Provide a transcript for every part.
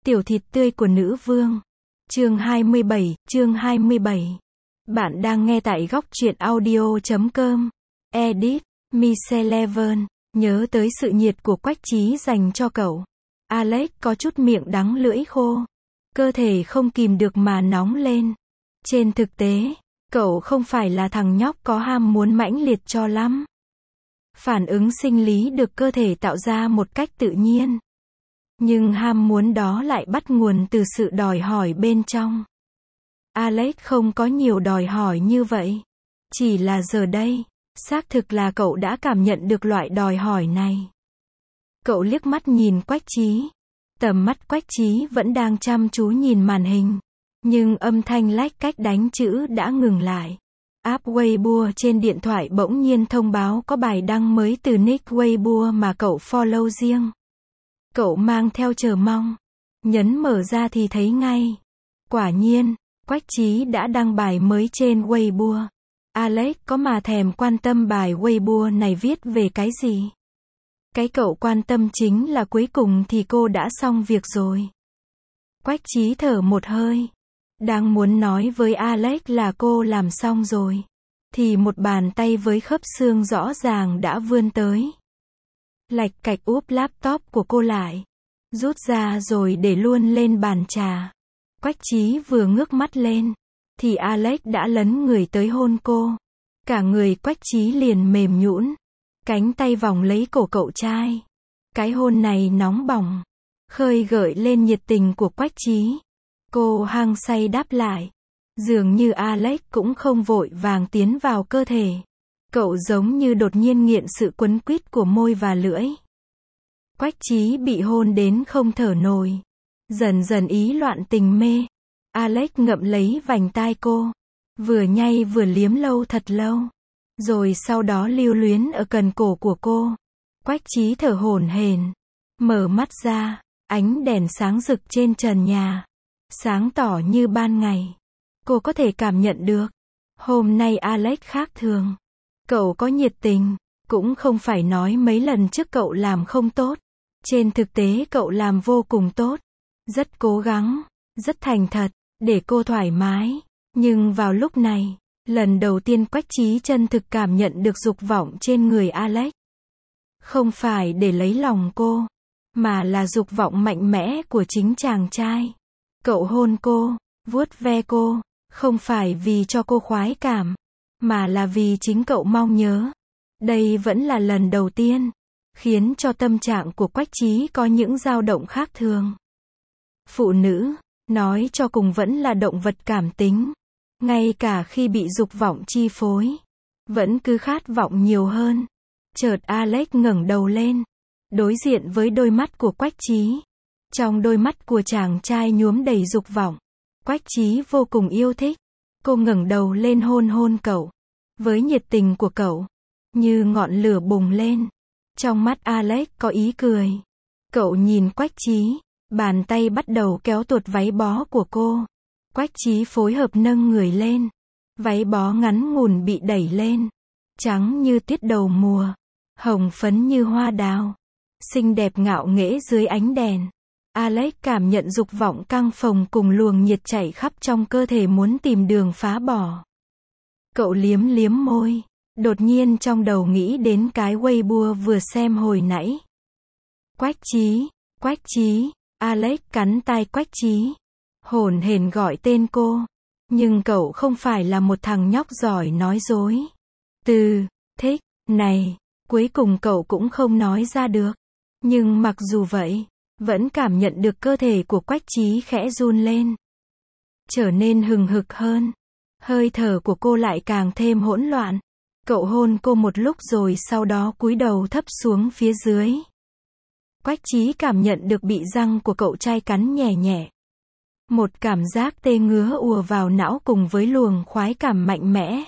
Tiểu thịt tươi của nữ vương. Chương 27. Bạn đang nghe tại góc truyện audio.com. Edit, Michelle. Nhớ tới sự nhiệt của Quách Chí dành cho cậu. Alex có chút miệng đắng lưỡi khô. Cơ thể không kìm được mà nóng lên. Trên thực tế, cậu không phải là thằng nhóc có ham muốn mãnh liệt cho lắm. Phản ứng sinh lý được cơ thể tạo ra một cách tự nhiên. Nhưng ham muốn đó lại bắt nguồn từ sự đòi hỏi bên trong. Alex không có nhiều đòi hỏi như vậy. Chỉ là giờ đây, xác thực là cậu đã cảm nhận được loại đòi hỏi này. Cậu liếc mắt nhìn Quách Chí. Tầm mắt Quách Chí vẫn đang chăm chú nhìn màn hình. Nhưng âm thanh lách cách đánh chữ đã ngừng lại. App Weibo trên điện thoại bỗng nhiên thông báo có bài đăng mới từ nick Weibo mà cậu follow riêng. Cậu mang theo chờ mong. Nhấn mở ra thì thấy ngay. Quả nhiên, Quách Chí đã đăng bài mới trên Weibo. Alex có mà thèm quan tâm bài Weibo này viết về cái gì. Cái cậu quan tâm chính là cuối cùng thì cô đã xong việc rồi. Quách Chí thở một hơi. Đang muốn nói với Alex là cô làm xong rồi. Thì một bàn tay với khớp xương rõ ràng đã vươn tới. Lạch cạch úp laptop của cô lại. Rút ra rồi để luôn lên bàn trà. Quách Chí vừa ngước mắt lên. Thì Alex đã lấn người tới hôn cô. Cả người Quách Chí liền mềm nhũn. Cánh tay vòng lấy cổ cậu trai. Cái hôn này nóng bỏng. Khơi gợi lên nhiệt tình của Quách Chí. Cô hăng say đáp lại. Dường như Alex cũng không vội vàng tiến vào cơ thể. Cậu giống như đột nhiên nghiện sự quấn quýt của môi và lưỡi. Quách Chí bị hôn đến không thở nổi. Dần dần ý loạn tình mê. Alex ngậm lấy vành tai cô. Vừa nhay vừa liếm lâu thật lâu. Rồi sau đó lưu luyến ở cần cổ của cô. Quách Chí thở hổn hển. Mở mắt ra. Ánh đèn sáng rực trên trần nhà. Sáng tỏ như ban ngày. Cô có thể cảm nhận được. Hôm nay Alex khác thường. Cậu có nhiệt tình. Cũng không phải nói mấy lần trước cậu làm không tốt. Trên thực tế cậu làm vô cùng tốt. Rất cố gắng. Rất thành thật. Để cô thoải mái. Nhưng vào lúc này, lần đầu tiên Quách Chí chân thực cảm nhận được dục vọng trên người Alex. Không phải để lấy lòng cô. Mà là dục vọng mạnh mẽ của chính chàng trai. Cậu hôn cô. Vuốt ve cô. Không phải vì cho cô khoái cảm. Mà là vì chính cậu mong nhớ. Đây vẫn là lần đầu tiên. Khiến cho tâm trạng của Quách Chí có những dao động khác thường. Phụ nữ, nói cho cùng vẫn là động vật cảm tính. Ngay cả khi bị dục vọng chi phối. Vẫn cứ khát vọng nhiều hơn. Chợt Alex ngẩng đầu lên. Đối diện với đôi mắt của Quách Chí. Trong đôi mắt của chàng trai nhuốm đầy dục vọng. Quách Chí vô cùng yêu thích. Cô ngẩng đầu lên hôn cậu. Với nhiệt tình của cậu. Như ngọn lửa bùng lên. Trong mắt Alex có ý cười. Cậu nhìn Quách Chí. Bàn tay bắt đầu kéo tuột váy bó của cô. Quách Chí phối hợp nâng người lên. Váy bó ngắn ngủn bị đẩy lên. Trắng như tiết đầu mùa. Hồng phấn như hoa đào. Xinh đẹp ngạo nghễ dưới ánh đèn. Alex cảm nhận dục vọng căng phồng cùng luồng nhiệt chảy khắp trong cơ thể muốn tìm đường phá bỏ. Cậu liếm liếm môi. Đột nhiên trong đầu nghĩ đến cái Weibo vừa xem hồi nãy. Quách Chí. Alex cắn tai Quách Chí. Hổn hển gọi tên cô. Nhưng cậu không phải là một thằng nhóc giỏi nói dối. Từ thích này, cuối cùng cậu cũng không nói ra được. Nhưng mặc dù vậy, vẫn cảm nhận được cơ thể của Quách Chí khẽ run lên. Trở nên hừng hực hơn. Hơi thở của cô lại càng thêm hỗn loạn. Cậu hôn cô một lúc rồi sau đó cúi đầu thấp xuống phía dưới. Quách Chí cảm nhận được bị răng của cậu trai cắn nhẹ nhẹ. Một cảm giác tê ngứa ùa vào não cùng với luồng khoái cảm mạnh mẽ.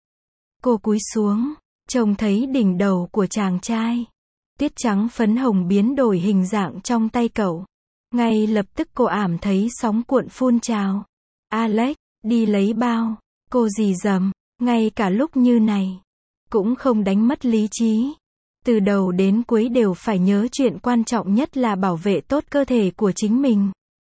Cô cúi xuống, trông thấy đỉnh đầu của chàng trai. Tiết trắng phấn hồng biến đổi hình dạng trong tay cậu. Ngay lập tức cô ảm thấy sóng cuộn phun trào. Alex, đi lấy bao. Cô rì rầm, ngay cả lúc như này. Cũng không đánh mất lý trí. Từ đầu đến cuối đều phải nhớ chuyện quan trọng nhất là bảo vệ tốt cơ thể của chính mình.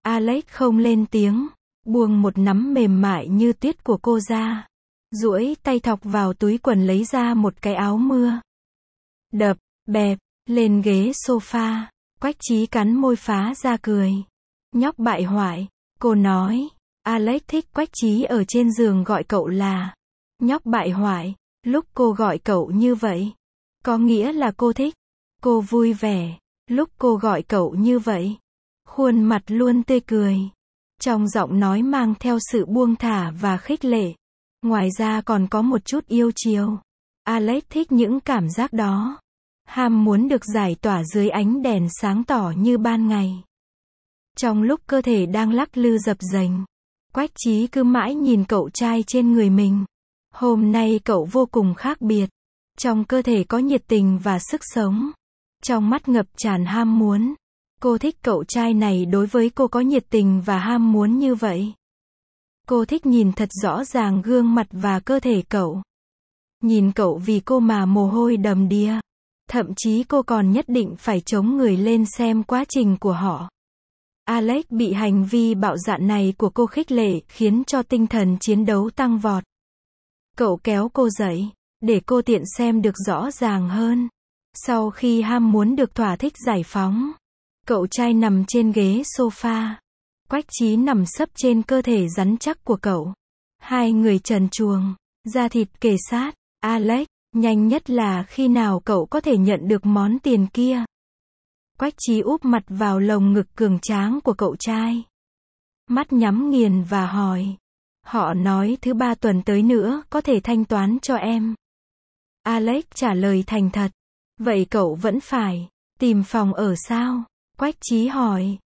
Alex không lên tiếng, buông một nắm mềm mại như tuyết của cô ra. Duỗi tay thọc vào túi quần lấy ra một cái áo mưa. Đập, bẹp, lên ghế sofa. Quách Chí cắn môi phá ra cười. Nhóc bại hoại, cô nói. Alex thích Quách Chí ở trên giường gọi cậu là nhóc bại hoại. Lúc cô gọi cậu như vậy, có nghĩa là cô thích. Cô vui vẻ. Lúc cô gọi cậu như vậy, khuôn mặt luôn tươi cười. Trong giọng nói mang theo sự buông thả và khích lệ. Ngoài ra còn có một chút yêu chiều. Alex thích những cảm giác đó. Ham muốn được giải tỏa dưới ánh đèn sáng tỏ như ban ngày. Trong lúc cơ thể đang lắc lư dập dềnh, Quách Chí cứ mãi nhìn cậu trai trên người mình. Hôm nay cậu vô cùng khác biệt. Trong cơ thể có nhiệt tình và sức sống. Trong mắt ngập tràn ham muốn. Cô thích cậu trai này đối với cô có nhiệt tình và ham muốn như vậy. Cô thích nhìn thật rõ ràng gương mặt và cơ thể cậu. Nhìn cậu vì cô mà mồ hôi đầm đìa. Thậm chí cô còn nhất định phải chống người lên xem quá trình của họ. Alex bị hành vi bạo dạn này của cô khích lệ khiến cho tinh thần chiến đấu tăng vọt. Cậu kéo cô dậy, để cô tiện xem được rõ ràng hơn. Sau khi ham muốn được thỏa thích giải phóng, cậu trai nằm trên ghế sofa. Quách Chí nằm sấp trên cơ thể rắn chắc của cậu. Hai người trần truồng, da thịt kề sát. Alex, nhanh nhất là khi nào cậu có thể nhận được món tiền kia? Quách Chí úp mặt vào lồng ngực cường tráng của cậu trai. Mắt nhắm nghiền và hỏi. Họ nói thứ 3 tuần tới nữa có thể thanh toán cho em. Alex trả lời thành thật. Vậy cậu vẫn phải tìm phòng ở sao? Quách Chí hỏi.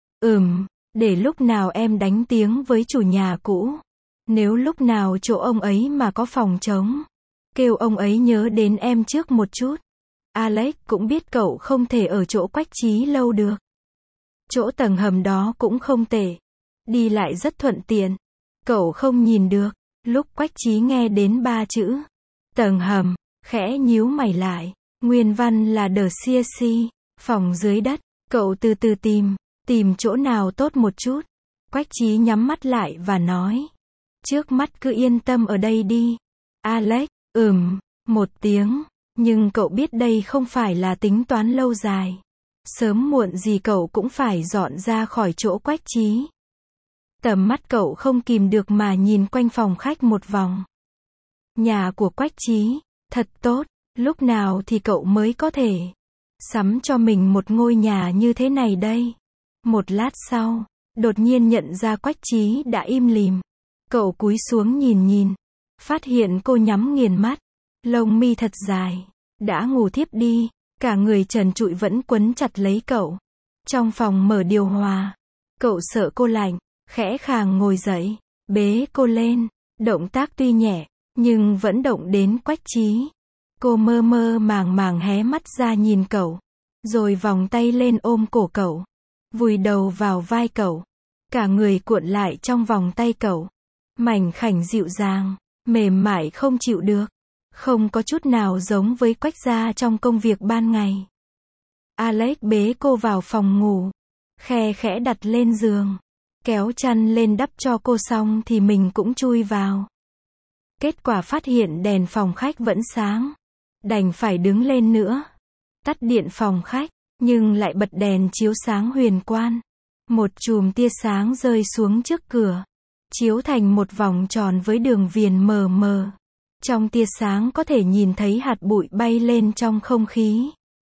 Để lúc nào em đánh tiếng với chủ nhà cũ. Nếu lúc nào chỗ ông ấy mà có phòng trống, kêu ông ấy nhớ đến em trước một chút. Alex cũng biết cậu không thể ở chỗ Quách Chí lâu được. Chỗ tầng hầm đó cũng không tệ. Đi lại rất thuận tiện. Cậu không nhìn được. Lúc Quách Chí nghe đến 3 chữ tầng hầm, khẽ nhíu mày lại. Nguyên văn là The CSC, phòng dưới đất. Cậu từ từ tìm chỗ nào tốt một chút. Quách Chí nhắm mắt lại và nói. Trước mắt cứ yên tâm ở đây đi. Alex, một tiếng. Nhưng cậu biết đây không phải là tính toán lâu dài. Sớm muộn gì cậu cũng phải dọn ra khỏi chỗ Quách Chí. Tầm mắt cậu không kìm được mà nhìn quanh phòng khách một vòng. Nhà của Quách Chí, thật tốt. Lúc nào thì cậu mới có thể sắm cho mình một ngôi nhà như thế này đây? Một lát sau, đột nhiên nhận ra Quách Chí đã im lìm. Cậu cúi xuống nhìn, phát hiện cô nhắm nghiền mắt, lông mi thật dài, đã ngủ thiếp đi, cả người trần trụi vẫn quấn chặt lấy cậu. Trong phòng mở điều hòa, cậu sợ cô lạnh, khẽ khàng ngồi dậy, bế cô lên, động tác tuy nhẹ, nhưng vẫn động đến Quách Chí. Cô mơ mơ màng hé mắt ra nhìn cậu, rồi vòng tay lên ôm cổ cậu, vùi đầu vào vai cậu, cả người cuộn lại trong vòng tay cậu, mảnh khảnh dịu dàng, mềm mại không chịu được, không có chút nào giống với Quách gia trong công việc ban ngày. Alex bế cô vào phòng ngủ, khe khẽ đặt lên giường, kéo chăn lên đắp cho cô xong thì mình cũng chui vào. Kết quả phát hiện đèn phòng khách vẫn sáng. Đành phải đứng lên nữa. Tắt điện phòng khách, nhưng lại bật đèn chiếu sáng huyền quan. Một chùm tia sáng rơi xuống trước cửa, chiếu thành một vòng tròn với đường viền mờ mờ. Trong tia sáng có thể nhìn thấy hạt bụi bay lên trong không khí.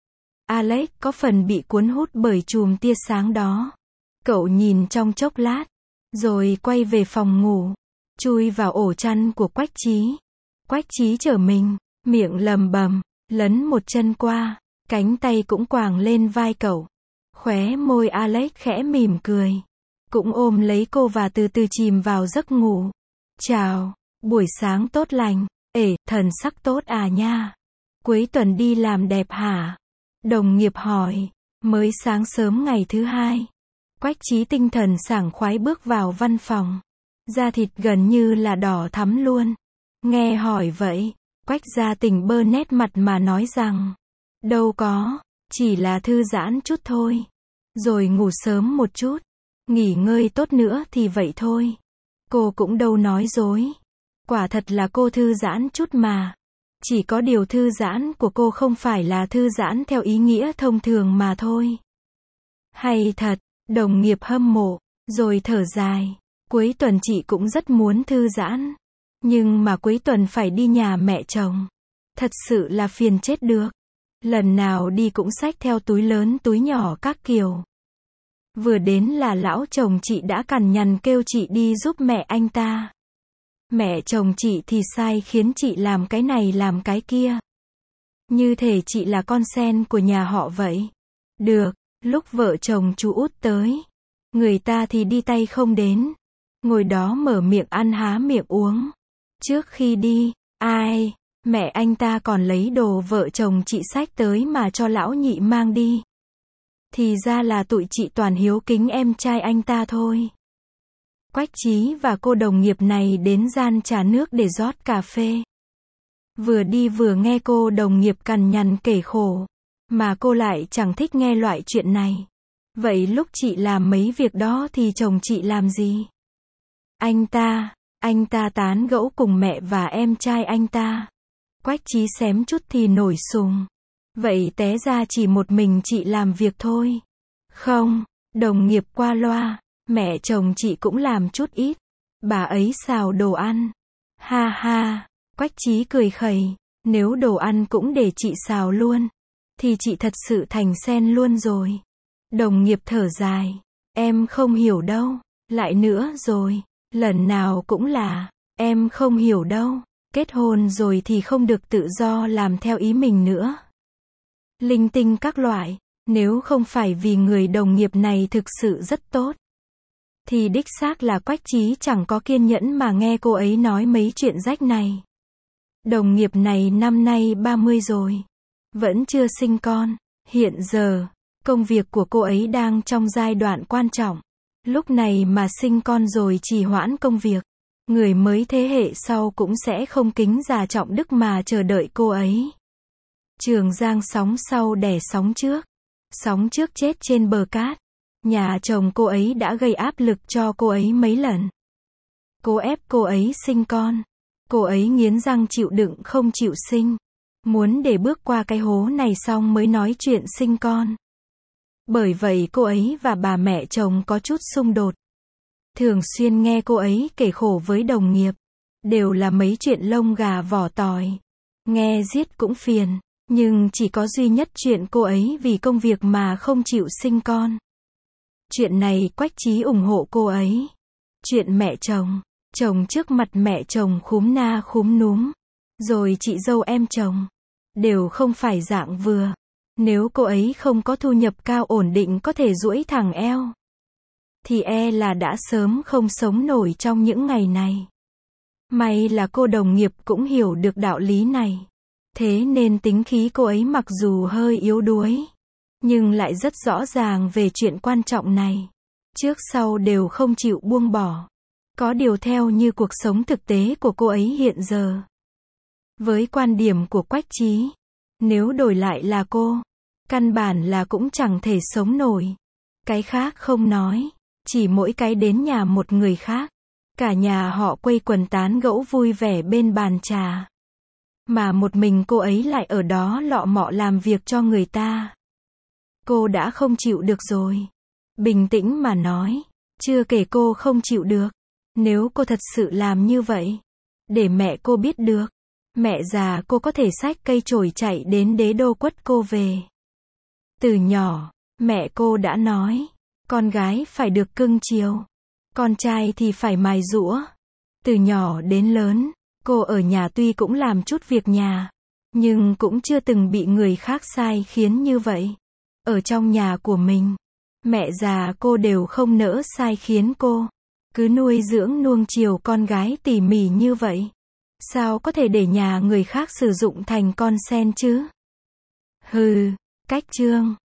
Alex có phần bị cuốn hút bởi chùm tia sáng đó. Cậu nhìn trong chốc lát, rồi quay về phòng ngủ, chui vào ổ chăn của Quách Chí. Quách Chí trở mình, miệng lầm bầm, lấn một chân qua, cánh tay cũng quàng lên vai cậu. Khóe môi Alex khẽ mỉm cười, cũng ôm lấy cô và từ từ chìm vào giấc ngủ. Chào, buổi sáng tốt lành. Thần sắc tốt à nha. Cuối tuần đi làm đẹp hả? Đồng nghiệp hỏi. Mới sáng sớm ngày thứ 2. Quách Chí tinh thần sảng khoái bước vào văn phòng. Da thịt gần như là đỏ thắm luôn. Nghe hỏi vậy, Quách gia tỉnh bơ nét mặt mà nói rằng. Đâu có, chỉ là thư giãn chút thôi. Rồi ngủ sớm một chút. Nghỉ ngơi tốt nữa thì vậy thôi. Cô cũng đâu nói dối. Quả thật là cô thư giãn chút mà. Chỉ có điều thư giãn của cô không phải là thư giãn theo ý nghĩa thông thường mà thôi. Hay thật, đồng nghiệp hâm mộ, rồi thở dài. Cuối tuần chị cũng rất muốn thư giãn. Nhưng mà cuối tuần phải đi nhà mẹ chồng. Thật sự là phiền chết được. Lần nào đi cũng xách theo túi lớn túi nhỏ các kiểu. Vừa đến là lão chồng chị đã cằn nhằn kêu chị đi giúp mẹ anh ta. Mẹ chồng chị thì sai khiến chị làm cái này làm cái kia. Như thể chị là con sen của nhà họ vậy. Được, lúc vợ chồng chú Út tới, người ta thì đi tay không đến. Ngồi đó mở miệng ăn há miệng uống. Trước khi đi, mẹ anh ta còn lấy đồ vợ chồng chị xách tới mà cho lão nhị mang đi. Thì ra là tụi chị toàn hiếu kính em trai anh ta thôi. Quách Chí và cô đồng nghiệp này đến gian trà nước để rót cà phê. Vừa đi vừa nghe cô đồng nghiệp cằn nhằn kể khổ. Mà cô lại chẳng thích nghe loại chuyện này. Vậy lúc chị làm mấy việc đó thì chồng chị làm gì? Anh ta tán gẫu cùng mẹ và em trai anh ta. Quách Chí xém chút thì nổi sùng. Vậy té ra chỉ một mình chị làm việc thôi. Không, đồng nghiệp qua loa, mẹ chồng chị cũng làm chút ít. Bà ấy xào đồ ăn. Ha ha, Quách Chí cười khẩy. Nếu đồ ăn cũng để chị xào luôn, thì chị thật sự thành sen luôn rồi. Đồng nghiệp thở dài. Em không hiểu đâu. Lại nữa rồi. Lần nào cũng là, em không hiểu đâu. Kết hôn rồi thì không được tự do làm theo ý mình nữa. Linh tinh các loại. Nếu không phải vì người đồng nghiệp này thực sự rất tốt, thì đích xác là Quách Chí chẳng có kiên nhẫn mà nghe cô ấy nói mấy chuyện rách này. Đồng nghiệp này năm nay 30 rồi. Vẫn chưa sinh con. Hiện giờ, công việc của cô ấy đang trong giai đoạn quan trọng. Lúc này mà sinh con rồi trì hoãn công việc, người mới thế hệ sau cũng sẽ không kính già trọng đức mà chờ đợi cô ấy. Trường Giang sóng sau đẻ sóng trước. Sóng trước chết trên bờ cát. Nhà chồng cô ấy đã gây áp lực cho cô ấy mấy lần. Cố ép cô ấy sinh con. Cô ấy nghiến răng chịu đựng không chịu sinh. Muốn để bước qua cái hố này xong mới nói chuyện sinh con. Bởi vậy cô ấy và bà mẹ chồng có chút xung đột. Thường xuyên nghe cô ấy kể khổ với đồng nghiệp. Đều là mấy chuyện lông gà vỏ tỏi. Nghe giết cũng phiền. Nhưng chỉ có duy nhất chuyện cô ấy vì công việc mà không chịu sinh con. Chuyện này Quách Chí ủng hộ cô ấy. Chuyện mẹ chồng. Chồng trước mặt mẹ chồng khúm na khúm núm. Rồi chị dâu em chồng. Đều không phải dạng vừa. Nếu cô ấy không có thu nhập cao ổn định có thể duỗi thẳng eo, thì là đã sớm không sống nổi trong những ngày này. May là cô đồng nghiệp cũng hiểu được đạo lý này. Thế nên tính khí cô ấy mặc dù hơi yếu đuối, nhưng lại rất rõ ràng về chuyện quan trọng này. Trước sau đều không chịu buông bỏ. Có điều theo như cuộc sống thực tế của cô ấy hiện giờ. Với quan điểm của Quách Chí, nếu đổi lại là cô, căn bản là cũng chẳng thể sống nổi. Cái khác không nói, chỉ mỗi cái đến nhà một người khác. Cả nhà họ quây quần tán gẫu vui vẻ bên bàn trà. Mà một mình cô ấy lại ở đó lọ mọ làm việc cho người ta. Cô đã không chịu được rồi. Bình tĩnh mà nói, chưa kể cô không chịu được. Nếu cô thật sự làm như vậy, để mẹ cô biết được, mẹ già cô có thể xách cây chổi chạy đến đế đô quất cô về. Từ nhỏ, mẹ cô đã nói, con gái phải được cưng chiều, con trai thì phải mài giũa. Từ nhỏ đến lớn, cô ở nhà tuy cũng làm chút việc nhà, nhưng cũng chưa từng bị người khác sai khiến như vậy. Ở trong nhà của mình, mẹ già cô đều không nỡ sai khiến cô. Cứ nuôi dưỡng nuông chiều con gái tỉ mỉ như vậy. Sao có thể để nhà người khác sử dụng thành con sen chứ? Hừ, cách chương.